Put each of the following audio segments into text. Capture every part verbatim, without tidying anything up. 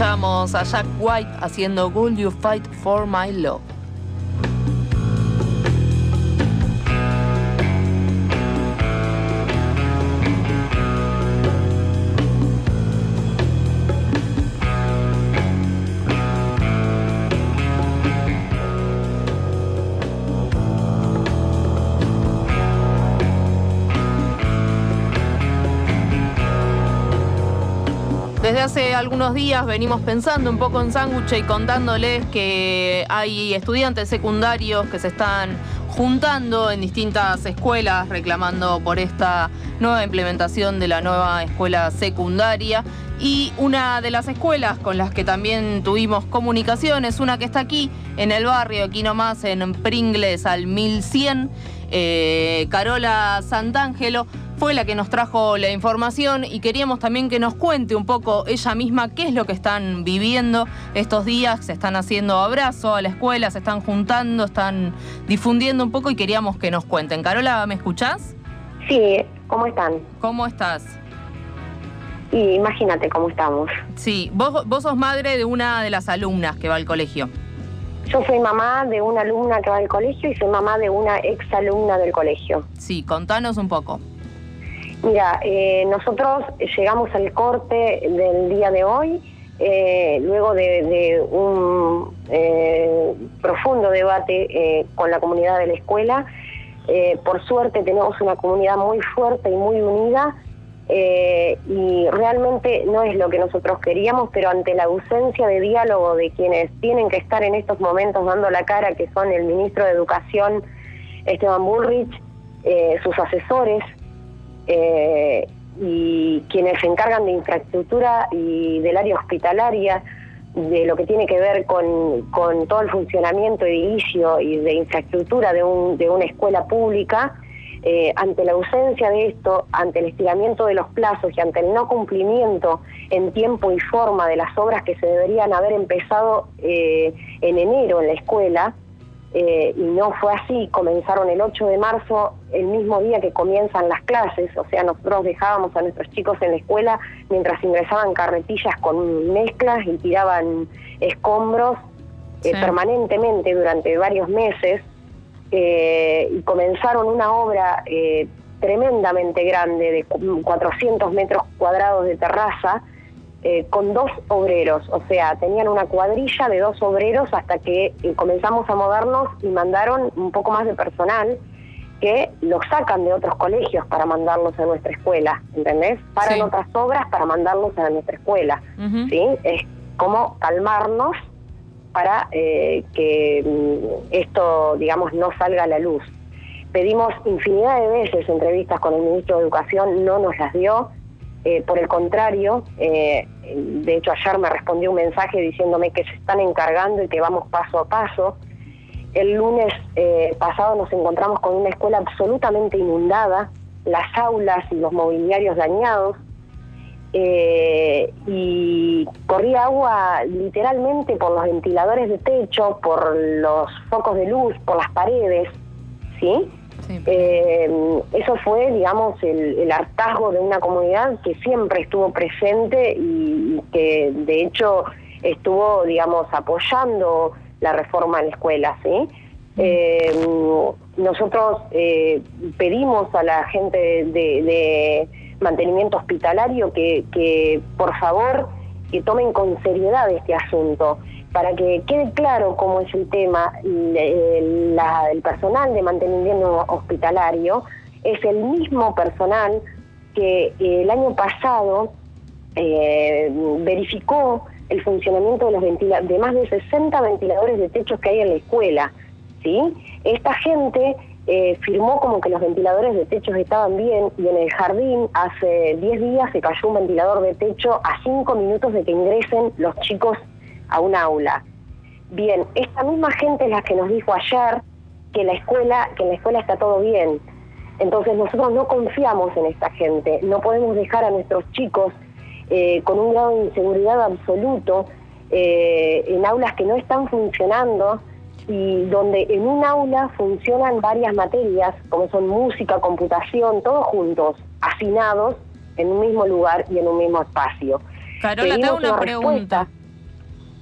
Escuchamos a Jack White haciendo Will You Fight For My Love. Desde hace algunos días venimos pensando un poco en Sándwich y contándoles que hay estudiantes secundarios que se están juntando en distintas escuelas reclamando por esta nueva implementación de la nueva escuela secundaria. Y una de las escuelas con las que también tuvimos comunicación es una que está aquí en el barrio, aquí nomás en Pringles al mil cien, eh, Carola Santangelo. Fue la que nos trajo la información y queríamos también que nos cuente un poco ella misma qué es lo que están viviendo estos días. Se están haciendo abrazo a la escuela, se están juntando, están difundiendo un poco y queríamos que nos cuenten. Carola, ¿me escuchás? Sí, ¿cómo están? ¿Cómo estás? Y imagínate cómo estamos. Sí, vos, vos sos madre de una de las alumnas que va al colegio. Yo soy mamá de una alumna que va al colegio y soy mamá de una exalumna del colegio. Sí, contanos un poco. Mira, eh, nosotros llegamos al corte del día de hoy, eh, luego de, de un eh, profundo debate eh, con la comunidad de la escuela. Eh, por suerte tenemos una comunidad muy fuerte y muy unida, eh, y realmente no es lo que nosotros queríamos, pero ante la ausencia de diálogo de quienes tienen que estar en estos momentos dando la cara, que son el ministro de Educación, Esteban Bullrich, eh, sus asesores, Eh, y quienes se encargan de infraestructura y del área hospitalaria, de lo que tiene que ver con, con todo el funcionamiento edilicio y de infraestructura de, un, de una escuela pública, eh, ante la ausencia de esto, ante el estiramiento de los plazos y ante el no cumplimiento en tiempo y forma de las obras que se deberían haber empezado eh, en enero en la escuela, Eh, y no fue así. Comenzaron el ocho de marzo, el mismo día que comienzan las clases. O sea, nosotros dejábamos a nuestros chicos en la escuela mientras ingresaban carretillas con mezclas y tiraban escombros eh, sí. permanentemente durante varios meses, eh, y comenzaron una obra eh, tremendamente grande de cuatrocientos metros cuadrados de terraza, Eh, con dos obreros. O sea, tenían una cuadrilla de dos obreros hasta que eh, comenzamos a movernos y mandaron un poco más de personal que los sacan de otros colegios para mandarlos a nuestra escuela, ¿entendés? Paran sí. otras obras para mandarlos a nuestra escuela, uh-huh. ¿sí? Es como calmarnos para eh, que esto, digamos, no salga a la luz. Pedimos infinidad de veces entrevistas con el ministro de Educación, no nos las dio. Eh, por el contrario, eh, de hecho ayer me respondió un mensaje diciéndome que se están encargando y que vamos paso a paso. El lunes eh, pasado nos encontramos con una escuela absolutamente inundada, las aulas y los mobiliarios dañados, eh, y corría agua literalmente por los ventiladores de techo, por los focos de luz, por las paredes, ¿sí? Sí. Eh, eso fue, digamos, el, el hartazgo de una comunidad que siempre estuvo presente y que de hecho estuvo, digamos, apoyando la reforma en la escuela, ¿sí? Mm. Eh, nosotros eh, pedimos a la gente de, de mantenimiento hospitalario que, que por favor que tomen con seriedad este asunto, para que quede claro cómo es el tema. El, la, el personal de mantenimiento hospitalario es el mismo personal que el año pasado eh, verificó el funcionamiento de los ventila- de más de sesenta ventiladores de techos que hay en la escuela, ¿sí? Esta gente eh, firmó como que los ventiladores de techos estaban bien, y en el jardín hace diez días se cayó un ventilador de techo a cinco minutos de que ingresen los chicos a un aula. Bien, esta misma gente es la que nos dijo ayer que la escuela, que en la escuela está todo bien. Entonces nosotros no confiamos en esta gente, no podemos dejar a nuestros chicos eh, con un grado de inseguridad absoluto, eh, en aulas que no están funcionando, y donde en un aula funcionan varias materias, como son música, computación, todos juntos, hacinados en un mismo lugar y en un mismo espacio. Carola, te hago una pregunta.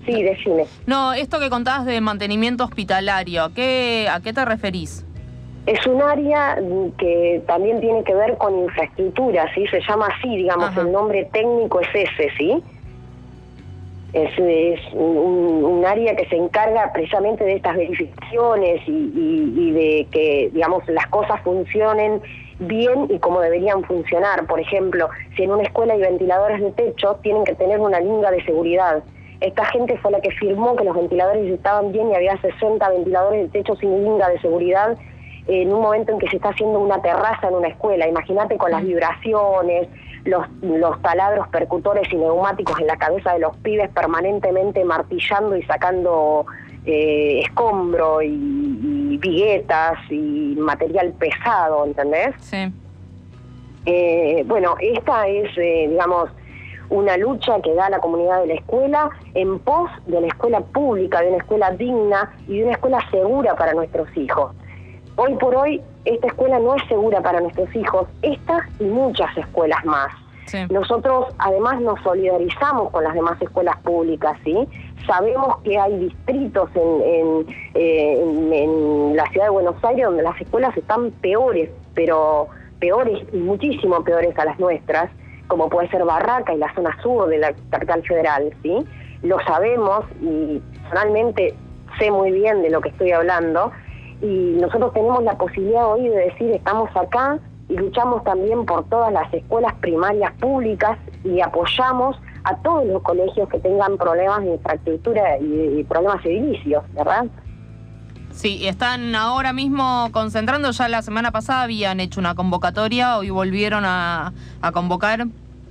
Sí, decime. No, esto que contabas de mantenimiento hospitalario, ¿a qué, a qué te referís? Es un área que también tiene que ver con infraestructura, ¿sí? Se llama así, digamos, Ajá. El nombre técnico es ese, ¿sí? Es, es un, un área que se encarga precisamente de estas verificaciones y, y, y de que, digamos, las cosas funcionen bien y como deberían funcionar. Por ejemplo, si en una escuela hay ventiladores de techo, tienen que tener una linga de seguridad. Esta gente fue la que firmó que los ventiladores estaban bien y había sesenta ventiladores de techo sin linga de seguridad en un momento en que se está haciendo una terraza en una escuela. Imagínate con las vibraciones, los, los taladros percutores y neumáticos en la cabeza de los pibes permanentemente martillando y sacando eh, escombro y, y viguetas y material pesado, ¿entendés? Sí. Eh, bueno, esta es, eh, digamos, una lucha que da la comunidad de la escuela en pos de la escuela pública, de una escuela digna y de una escuela segura para nuestros hijos. Hoy por hoy, esta escuela no es segura para nuestros hijos, estas y muchas escuelas más. Sí. Nosotros, además, nos solidarizamos con las demás escuelas públicas, ¿sí? Sabemos que hay distritos en, en, eh, en, en la ciudad de Buenos Aires donde las escuelas están peores, pero peores y muchísimo peores a las nuestras, como puede ser Barraca y la zona sur de la capital federal, ¿sí? Lo sabemos y personalmente sé muy bien de lo que estoy hablando. Y nosotros tenemos la posibilidad hoy de decir, estamos acá y luchamos también por todas las escuelas primarias públicas y apoyamos a todos los colegios que tengan problemas de infraestructura y, y problemas edilicios, ¿verdad? Sí, están ahora mismo concentrando, ya la semana pasada habían hecho una convocatoria, hoy volvieron a, a convocar.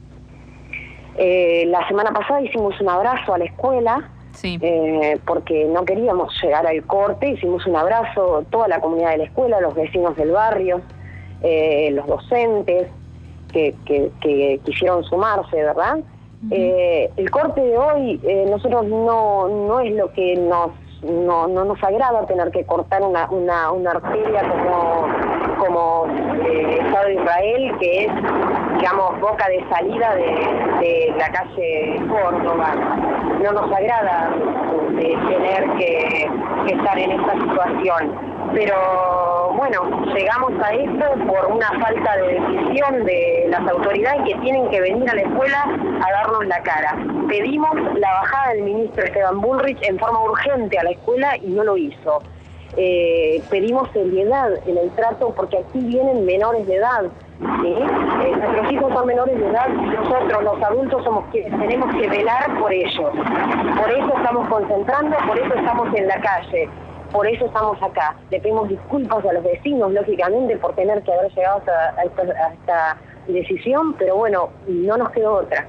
Eh, la semana pasada hicimos un abrazo a la escuela. Sí. Eh, porque no queríamos llegar al corte, hicimos un abrazo, toda la comunidad de la escuela, los vecinos del barrio, eh, los docentes que, que, que quisieron sumarse, ¿verdad? Uh-huh. Eh, el corte de hoy, eh, nosotros no, no es lo que nos no, no nos agrada tener que cortar una, una, una arteria como, como eh, Estado de Israel, que es, digamos, boca de salida de, de la calle Córdoba. No nos agrada de tener que, que estar en esta situación. Pero bueno, llegamos a esto por una falta de decisión de las autoridades que tienen que venir a la escuela a darnos la cara. Pedimos la bajada del ministro Esteban Bullrich en forma urgente a la escuela y no lo hizo. Eh, pedimos seriedad en el trato porque aquí vienen menores de edad, ¿sí? Eh, nuestros hijos son menores de edad y nosotros los adultos somos quienes tenemos que velar por ellos. Por eso estamos concentrando, por eso estamos en la calle. Por eso estamos acá. Le pedimos disculpas a los vecinos, lógicamente, por tener que haber llegado a esta, a esta decisión, pero bueno, no nos quedó otra.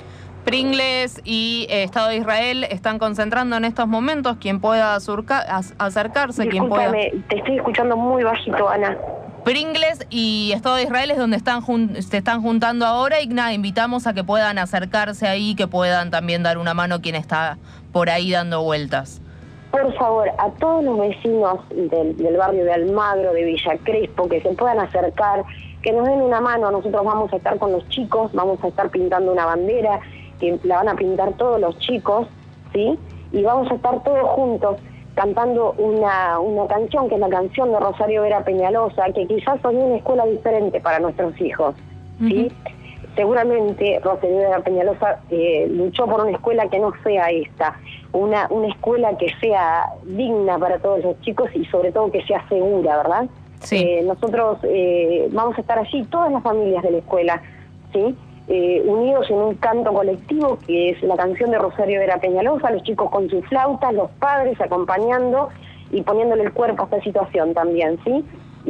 Pringles y eh, Estado de Israel están concentrando en estos momentos. Quien pueda surca, acercarse, quien pueda... te estoy escuchando muy bajito, Ana. Pringles y Estado de Israel es donde están jun se están juntando ahora y nada, invitamos a que puedan acercarse ahí, que puedan también dar una mano quien está por ahí dando vueltas. Por favor, a todos los vecinos del, del barrio de Almagro, de Villa Crespo, que se puedan acercar, que nos den una mano. Nosotros vamos a estar con los chicos, vamos a estar pintando una bandera, que la van a pintar todos los chicos, ¿sí? Y vamos a estar todos juntos cantando una, una canción, que es la canción de Rosario Vera Peñalosa, que quizás es una escuela diferente para nuestros hijos, ¿sí? Uh-huh. Seguramente Rosario Vera Peñalosa eh, luchó por una escuela que no sea esta, una, una escuela que sea digna para todos los chicos y sobre todo que sea segura, ¿verdad? Sí. Eh, nosotros eh, vamos a estar allí, todas las familias de la escuela, ¿sí? Eh, unidos en un canto colectivo que es la canción de Rosario Vera Peñalosa, los chicos con sus flautas, los padres acompañando y poniéndole el cuerpo a esta situación también, ¿sí?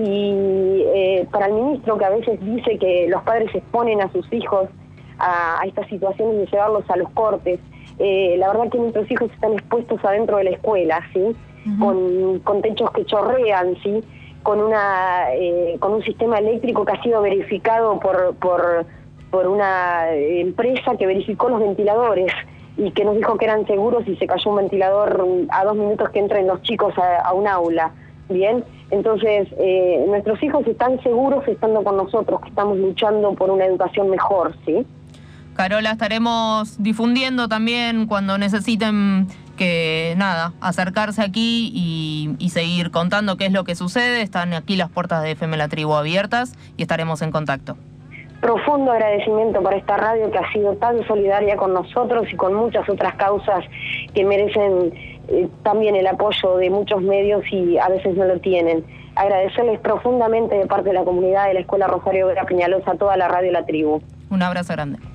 Y eh, para el ministro, que a veces dice que los padres exponen a sus hijos a, a estas situaciones de llevarlos a los cortes, eh, la verdad que nuestros hijos están expuestos adentro de la escuela, ¿sí? Uh-huh. con, con techos que chorrean, ¿sí? Con una eh, con un sistema eléctrico que ha sido verificado por, por, por una empresa que verificó los ventiladores y que nos dijo que eran seguros y se cayó un ventilador a dos minutos que entren los chicos a, a un aula. Bien, entonces eh, nuestros hijos están seguros estando con nosotros, que estamos luchando por una educación mejor, ¿sí? Carola, estaremos difundiendo también cuando necesiten que nada, acercarse aquí y, y seguir contando qué es lo que sucede. Están aquí las puertas de F M La Tribu abiertas y estaremos en contacto. Profundo agradecimiento para esta radio que ha sido tan solidaria con nosotros y con muchas otras causas que merecen eh, también el apoyo de muchos medios y a veces no lo tienen. Agradecerles profundamente de parte de la comunidad de la Escuela Rosario Vera Peñalosa a toda la radio La Tribu. Un abrazo grande.